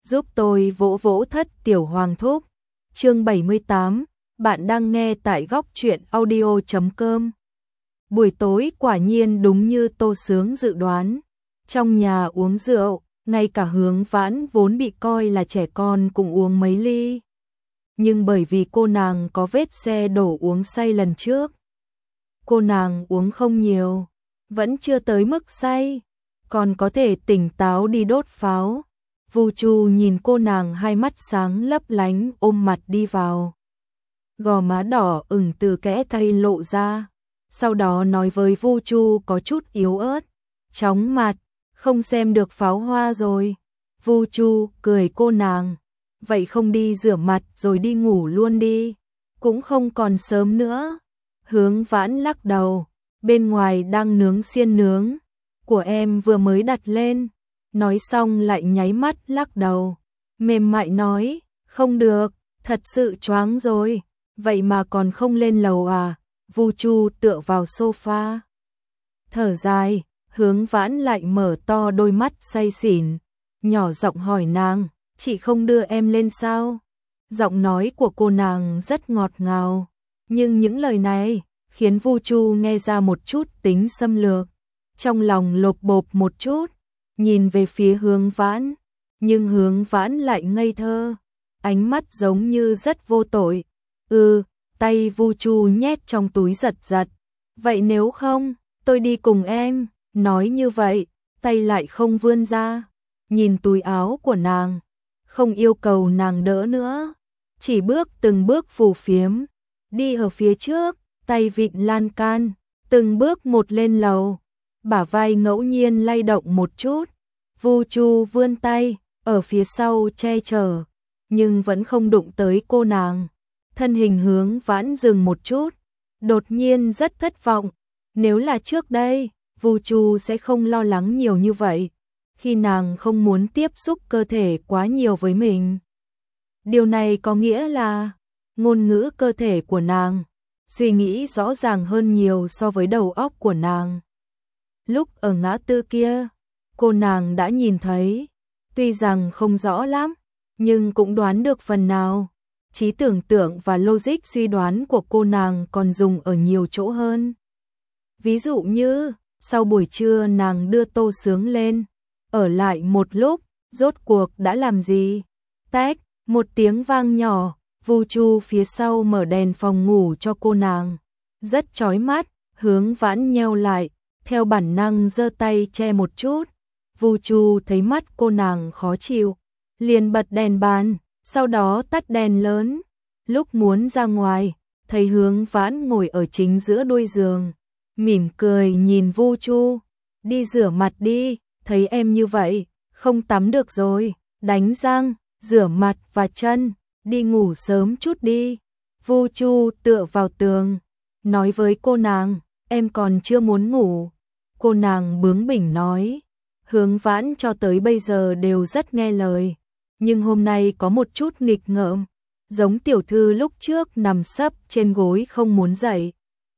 giúp tôi vỗ vỗ Thất Tiểu Hoàng Thúc. Chương 78, bạn đang nghe tại góc truyện audio.com. Buổi tối quả nhiên đúng như Tô Sướng dự đoán. Trong nhà uống rượu, ngay cả Hướng Vãn vốn bị coi là trẻ con cũng uống mấy ly. Nhưng bởi vì cô nàng có vết xe đổ uống say lần trước, cô nàng uống không nhiều, vẫn chưa tới mức say, còn có thể tỉnh táo đi đốt pháo. Vu Chu nhìn cô nàng hai mắt sáng lấp lánh ôm mặt đi vào. Gò má đỏ ửng từ kẽ tay lộ ra, sau đó nói với Vu Chu có chút yếu ớt, chóng mặt, không xem được pháo hoa rồi. Vu Chu cười cô nàng, vậy không đi rửa mặt rồi đi ngủ luôn đi, cũng không còn sớm nữa. Hướng Vãn lắc đầu, bên ngoài đang nướng xiên nướng, của em vừa mới đặt lên. Nói xong lại nháy mắt lắc đầu, mềm mại nói, không được, thật sự choáng rồi, vậy mà còn không lên lầu à? Vu Chu tựa vào sofa, thở dài. Hướng Vãn lại mở to đôi mắt say xỉn, nhỏ giọng hỏi nàng, chị không đưa em lên sao? Giọng nói của cô nàng rất ngọt ngào, nhưng những lời này khiến Vu Chu nghe ra một chút tính xâm lược, trong lòng lộp bộp một chút, nhìn về phía Hướng Vãn, nhưng Hướng Vãn lại ngây thơ, ánh mắt giống như rất vô tội. Tay Vu Chu nhét trong túi giật giật, vậy nếu không, tôi đi cùng em. Nói như vậy, tay lại không vươn ra, nhìn túi áo của nàng, không yêu cầu nàng đỡ nữa, chỉ bước từng bước phù phiếm, đi ở phía trước, tay vịn lan can, từng bước một lên lầu, bả vai ngẫu nhiên lay động một chút. Vu Chu vươn tay, ở phía sau che chở, nhưng vẫn không đụng tới cô nàng. Thân hình Hướng Vãn dừng một chút, đột nhiên rất thất vọng, nếu là trước đây, Vu Chu sẽ không lo lắng nhiều như vậy, khi nàng không muốn tiếp xúc cơ thể quá nhiều với mình. Điều này có nghĩa là ngôn ngữ cơ thể của nàng, suy nghĩ rõ ràng hơn nhiều so với đầu óc của nàng. Lúc ở ngã tư kia, cô nàng đã nhìn thấy, tuy rằng không rõ lắm, nhưng cũng đoán được phần nào. Trí tưởng tượng và logic suy đoán của cô nàng còn dùng ở nhiều chỗ hơn. Ví dụ như, sau buổi trưa nàng đưa Tô Sướng lên, ở lại một lúc, rốt cuộc đã làm gì? Tách, một tiếng vang nhỏ, Vu Chu phía sau mở đèn phòng ngủ cho cô nàng. Rất chói mắt, Hướng Vãn nheo lại, theo bản năng giơ tay che một chút. Vu Chu thấy mắt cô nàng khó chịu, liền bật đèn bàn, sau đó tắt đèn lớn. Lúc muốn ra ngoài, thấy Hướng Vãn ngồi ở chính giữa đôi giường, mỉm cười nhìn Vu Chu, đi rửa mặt đi, thấy em như vậy, không tắm được rồi, đánh răng, rửa mặt và chân, đi ngủ sớm chút đi. Vu Chu tựa vào tường, nói với cô nàng, em còn chưa muốn ngủ. Cô nàng bướng bỉnh nói, Hướng Vãn cho tới bây giờ đều rất nghe lời, nhưng hôm nay có một chút nghịch ngợm, giống tiểu thư lúc trước nằm sấp trên gối không muốn dậy.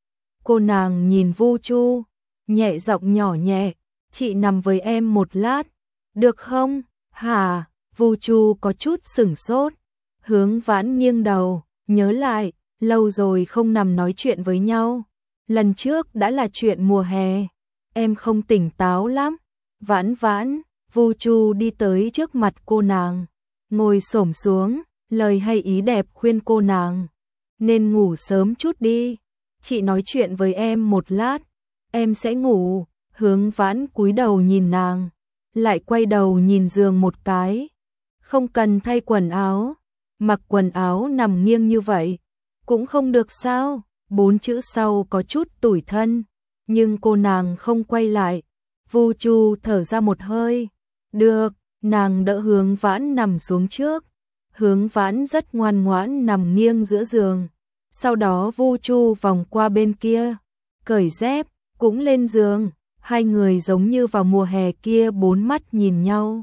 Cô nàng nhìn Vu Chu, nhẹ giọng nhỏ nhẹ, chị nằm với em một lát, được không? Hả? Vu Chu có chút sửng sốt. Hướng Vãn nghiêng đầu, nhớ lại, lâu rồi không nằm nói chuyện với nhau. Lần trước đã là chuyện mùa hè, em không tỉnh táo lắm. Vãn Vãn, Vu Chu đi tới trước mặt cô nàng, ngồi xổm xuống, lời hay ý đẹp khuyên cô nàng, nên ngủ sớm chút đi. Chị nói chuyện với em một lát, em sẽ ngủ. Hướng Vãn cúi đầu nhìn nàng, lại quay đầu nhìn giường một cái. Không cần thay quần áo, mặc quần áo nằm nghiêng như vậy, cũng không được sao? 4 chữ sau có chút tủi thân, nhưng cô nàng không quay lại. Vu Chu thở ra một hơi, được, nàng đỡ Hướng Vãn nằm xuống trước. Hướng Vãn rất ngoan ngoãn nằm nghiêng giữa giường. Sau đó Vu Chu vòng qua bên kia, cởi dép, cũng lên giường. Hai người giống như vào mùa hè kia bốn mắt nhìn nhau.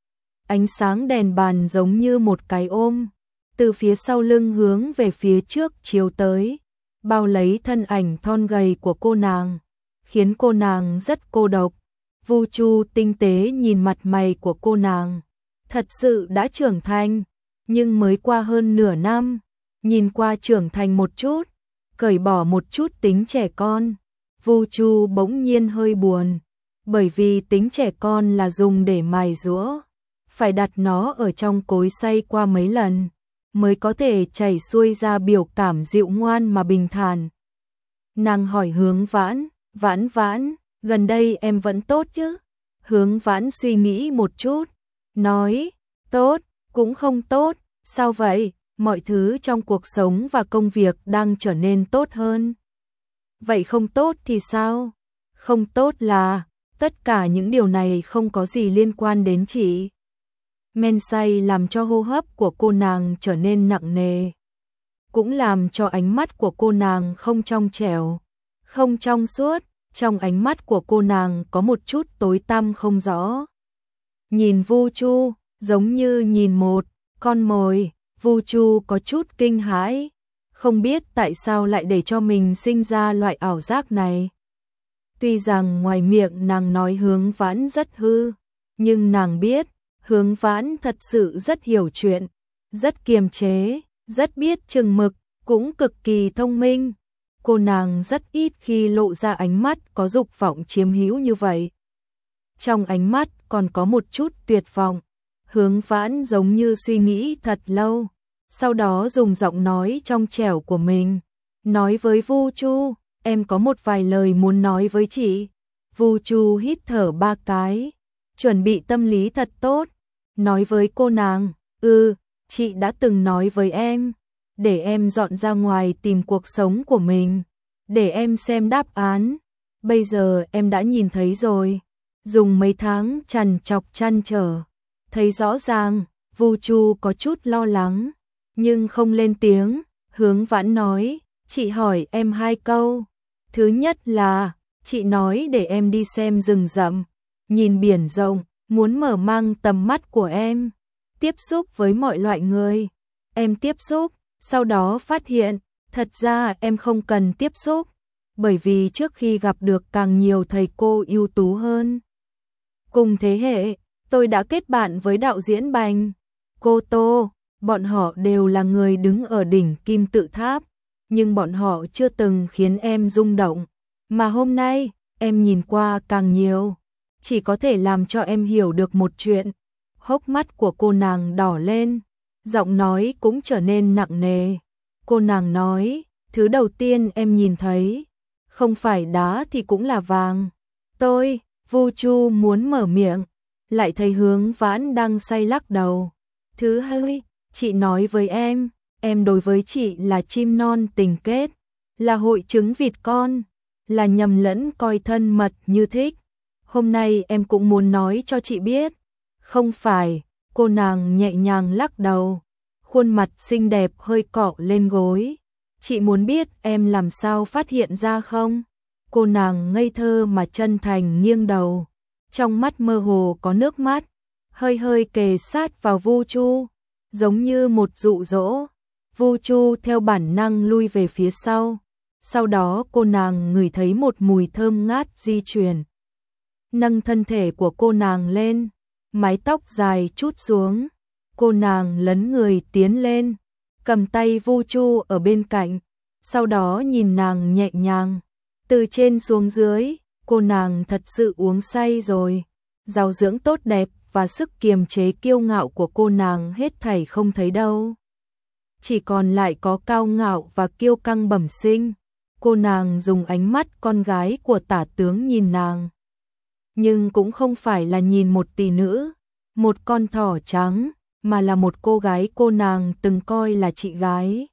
Ánh sáng đèn bàn giống như một cái ôm, từ phía sau lưng hướng về phía trước chiếu tới, bao lấy thân ảnh thon gầy của cô nàng, khiến cô nàng rất cô độc. Vu Chu tinh tế nhìn mặt mày của cô nàng, thật sự đã trưởng thành, nhưng mới qua hơn nửa năm, nhìn qua trưởng thành một chút, cởi bỏ một chút tính trẻ con. Vu Chu bỗng nhiên hơi buồn, bởi vì tính trẻ con là dùng để mài giũa, phải đặt nó ở trong cối xay qua mấy lần, mới có thể chảy xuôi ra biểu cảm dịu ngoan mà bình thản. Nàng hỏi Hướng Vãn, Vãn Vãn, gần đây em vẫn tốt chứ? Hướng Vãn suy nghĩ một chút, nói, tốt, cũng không tốt, sao vậy? Mọi thứ trong cuộc sống và công việc đang trở nên tốt hơn. Vậy không tốt thì sao? Không tốt là, tất cả những điều này không có gì liên quan đến chị. Men say làm cho hô hấp của cô nàng trở nên nặng nề, cũng làm cho ánh mắt của cô nàng không trong trẻo, không trong suốt, trong ánh mắt của cô nàng có một chút tối tăm không rõ. Nhìn Vu Chu, giống như nhìn một con mồi, Vu Chu có chút kinh hãi, không biết tại sao lại để cho mình sinh ra loại ảo giác này. Tuy rằng ngoài miệng nàng nói Hướng Vãn rất hư, nhưng nàng biết, Hướng Vãn thật sự rất hiểu chuyện, rất kiềm chế, rất biết chừng mực, cũng cực kỳ thông minh. Cô nàng rất ít khi lộ ra ánh mắt có dục vọng chiếm hữu như vậy. Trong ánh mắt còn có một chút tuyệt vọng. Hướng Vãn giống như suy nghĩ thật lâu, sau đó dùng giọng nói trong trẻo của mình, nói với Vu Chu, em có một vài lời muốn nói với chị. Vu Chu hít thở 3 cái, chuẩn bị tâm lý thật tốt, nói với cô nàng, chị đã từng nói với em, để em dọn ra ngoài tìm cuộc sống của mình, để em xem đáp án. Bây giờ em đã nhìn thấy rồi, dùng mấy tháng trằn trọc trăn trở, thấy rõ ràng. Vu Chu có chút lo lắng, nhưng không lên tiếng. Hướng Vãn nói, chị hỏi em 2 câu. Thứ nhất là, chị nói để em đi xem rừng rậm, nhìn biển rộng, muốn mở mang tầm mắt của em, tiếp xúc với mọi loại người. Em tiếp xúc, sau đó phát hiện, thật ra em không cần tiếp xúc, bởi vì trước khi gặp được càng nhiều thầy cô ưu tú hơn. Cùng thế hệ, tôi đã kết bạn với đạo diễn Bành, cô Tô, bọn họ đều là người đứng ở đỉnh kim tự tháp, nhưng bọn họ chưa từng khiến em rung động, mà hôm nay, em nhìn qua càng nhiều, chỉ có thể làm cho em hiểu được một chuyện. Hốc mắt của cô nàng đỏ lên, giọng nói cũng trở nên nặng nề. Cô nàng nói, thứ đầu tiên em nhìn thấy, không phải đá thì cũng là vàng. Vu Chu muốn mở miệng, lại thấy Hướng Vãn đang say lắc đầu. Thứ hai, chị nói với em đối với chị là chim non tình kết, là hội trứng vịt con, là nhầm lẫn coi thân mật như thích. Hôm nay em cũng muốn nói cho chị biết. Không phải, cô nàng nhẹ nhàng lắc đầu, khuôn mặt xinh đẹp hơi cọ lên gối. Chị muốn biết em làm sao phát hiện ra không? Cô nàng ngây thơ mà chân thành nghiêng đầu, trong mắt mơ hồ có nước mắt, hơi hơi kề sát vào Vu Chu, giống như một dụ dỗ. Vu Chu theo bản năng lui về phía sau đó cô nàng ngửi thấy một mùi thơm ngát di chuyển. Nâng thân thể của cô nàng lên, mái tóc dài trút xuống, cô nàng lấn người tiến lên, cầm tay Vu Chu ở bên cạnh, sau đó nhìn nàng nhẹ nhàng, từ trên xuống dưới, cô nàng thật sự uống say rồi, giáo dưỡng tốt đẹp và sức kiềm chế kiêu ngạo của cô nàng hết thảy không thấy đâu. Chỉ còn lại có cao ngạo và kiêu căng bẩm sinh. Cô nàng dùng ánh mắt con gái của Tả tướng nhìn nàng, nhưng cũng không phải là nhìn một tỷ nữ, một con thỏ trắng, mà là một cô gái cô nàng từng coi là chị gái.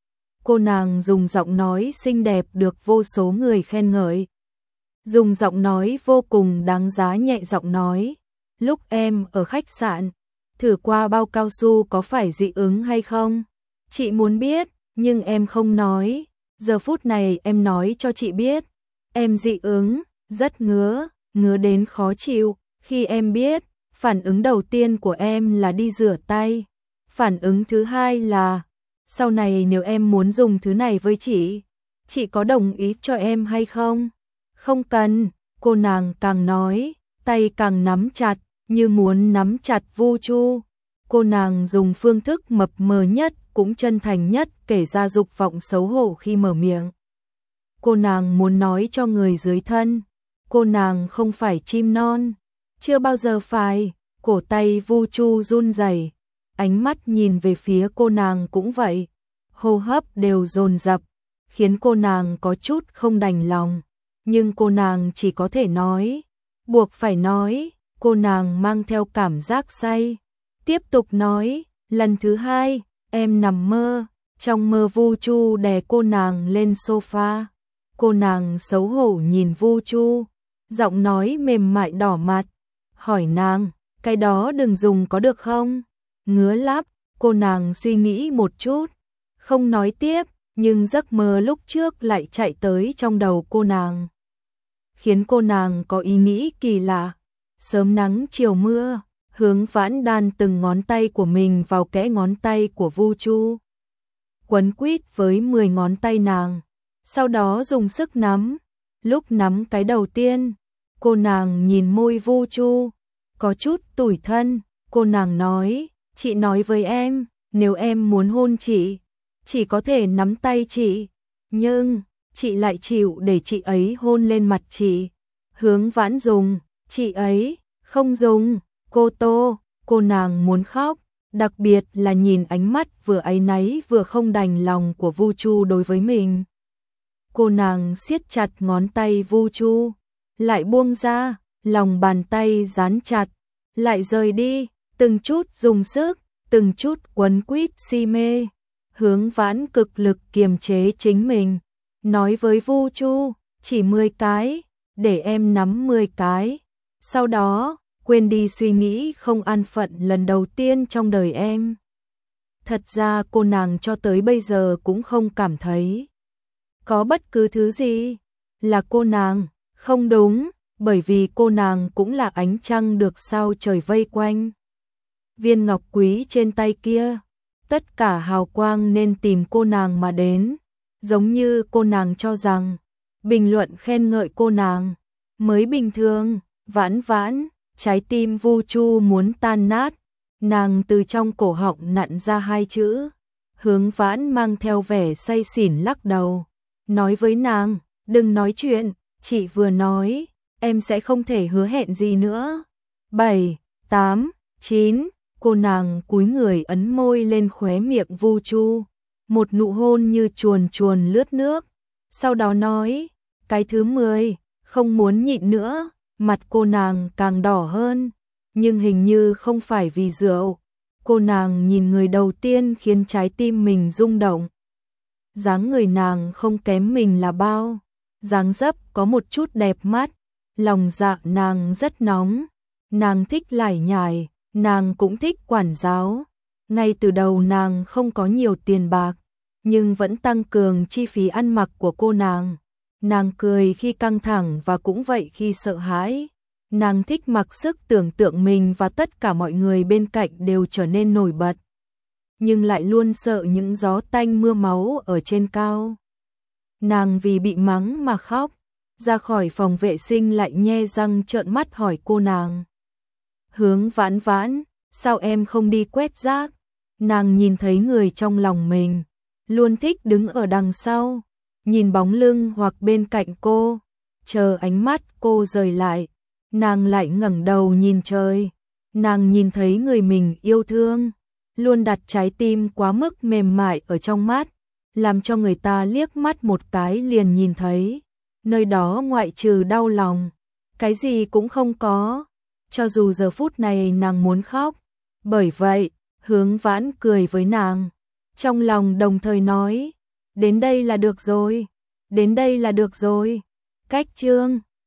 Cô nàng dùng giọng nói xinh đẹp được vô số người khen ngợi, dùng giọng nói vô cùng đáng giá nhẹ giọng nói, lúc em ở khách sạn, thử qua bao cao su có phải dị ứng hay không? Chị muốn biết, nhưng em không nói, giờ phút này em nói cho chị biết, em dị ứng, rất ngứa đến khó chịu. Khi em biết, phản ứng đầu tiên của em là đi rửa tay, phản ứng thứ hai là, sau này nếu em muốn dùng thứ này với chị có đồng ý cho em hay không? Không cần, cô nàng càng nói, tay càng nắm chặt, như muốn nắm chặt Vu Chu. Cô nàng dùng phương thức mập mờ nhất cũng chân thành nhất kể ra dục vọng xấu hổ khi mở miệng. Cô nàng muốn nói cho người dưới thân, cô nàng không phải chim non, chưa bao giờ phải. Cổ tay Vu Chu run rẩy, ánh mắt nhìn về phía cô nàng cũng vậy, hô hấp đều dồn dập, khiến cô nàng có chút không đành lòng, nhưng cô nàng chỉ có thể nói, buộc phải nói. Cô nàng mang theo cảm giác say, tiếp tục nói, lần thứ hai, em nằm mơ, trong mơ Vu Chu đè cô nàng lên sofa. Cô nàng xấu hổ nhìn Vu Chu, giọng nói mềm mại đỏ mặt, hỏi nàng, cái đó đừng dùng có được không? Ngứa lắm. Cô nàng suy nghĩ một chút, không nói tiếp, nhưng giấc mơ lúc trước lại chạy tới trong đầu cô nàng, khiến cô nàng có ý nghĩ kỳ lạ. Sớm nắng chiều mưa, Hướng Vãn đan từng ngón tay của mình vào kẽ ngón tay của Vu Chu, quấn quýt với 10 ngón tay nàng, sau đó dùng sức nắm. Lúc nắm cái đầu tiên, cô nàng nhìn môi Vu Chu, có chút tủi thân. Cô nàng nói, chị nói với em, nếu em muốn hôn chị, chỉ có thể nắm tay chị, nhưng chị lại chịu để chị ấy hôn lên mặt chị. Hướng Vãn dùng, chị ấy không dùng. Cô Tô, cô nàng muốn khóc, đặc biệt là nhìn ánh mắt vừa áy náy vừa không đành lòng của Vu Chu đối với mình. Cô nàng siết chặt ngón tay Vu Chu, lại buông ra, lòng bàn tay dán chặt, lại rời đi, từng chút dùng sức, từng chút quấn quýt si mê. Hướng Vãn cực lực kiềm chế chính mình, nói với Vu Chu, chỉ 10 cái, để em nắm 10 cái, sau đó quên đi suy nghĩ không an phận lần đầu tiên trong đời em. Thật ra cô nàng cho tới bây giờ cũng không cảm thấy có bất cứ thứ gì là cô nàng, không đúng, bởi vì cô nàng cũng là ánh trăng được sao trời vây quanh. Viên ngọc quý trên tay kia, tất cả hào quang nên tìm cô nàng mà đến, giống như cô nàng cho rằng bình luận khen ngợi cô nàng mới bình thường. Vãn Vãn, trái tim Vu Chu muốn tan nát, nàng từ trong cổ họng nặn ra 2 chữ. Hướng Vãn mang theo vẻ say xỉn lắc đầu, nói với nàng, đừng nói chuyện, chị vừa nói, em sẽ không thể hứa hẹn gì nữa. 7, 8, 9, cô nàng cúi người ấn môi lên khóe miệng Vu Chu, một nụ hôn như chuồn chuồn lướt nước, sau đó nói, cái thứ 10, không muốn nhịn nữa. Mặt cô nàng càng đỏ hơn, nhưng hình như không phải vì rượu. Cô nàng nhìn người đầu tiên khiến trái tim mình rung động. Dáng người nàng không kém mình là bao, dáng dấp có một chút đẹp mắt, lòng dạ nàng rất nóng, nàng thích lải nhải, nàng cũng thích quản giáo. Ngay từ đầu nàng không có nhiều tiền bạc, nhưng vẫn tăng cường chi phí ăn mặc của cô nàng. Nàng cười khi căng thẳng và cũng vậy khi sợ hãi. Nàng thích mặc sức tưởng tượng mình và tất cả mọi người bên cạnh đều trở nên nổi bật, nhưng lại luôn sợ những gió tanh mưa máu ở trên cao. Nàng vì bị mắng mà khóc, ra khỏi phòng vệ sinh lại nhe răng trợn mắt hỏi cô nàng, Hướng Vãn Vãn, sao em không đi quét rác? Nàng nhìn thấy người trong lòng mình, luôn thích đứng ở đằng sau, nhìn bóng lưng hoặc bên cạnh cô, chờ ánh mắt cô rời lại, nàng lại ngẩng đầu nhìn trời. Nàng nhìn thấy người mình yêu thương, luôn đặt trái tim quá mức mềm mại ở trong mắt, làm cho người ta liếc mắt một cái liền nhìn thấy, nơi đó ngoại trừ đau lòng, cái gì cũng không có, cho dù giờ phút này nàng muốn khóc. Bởi vậy, Hướng Vãn cười với nàng, trong lòng đồng thời nói, đến đây là được rồi, đến đây là được rồi. Cách chương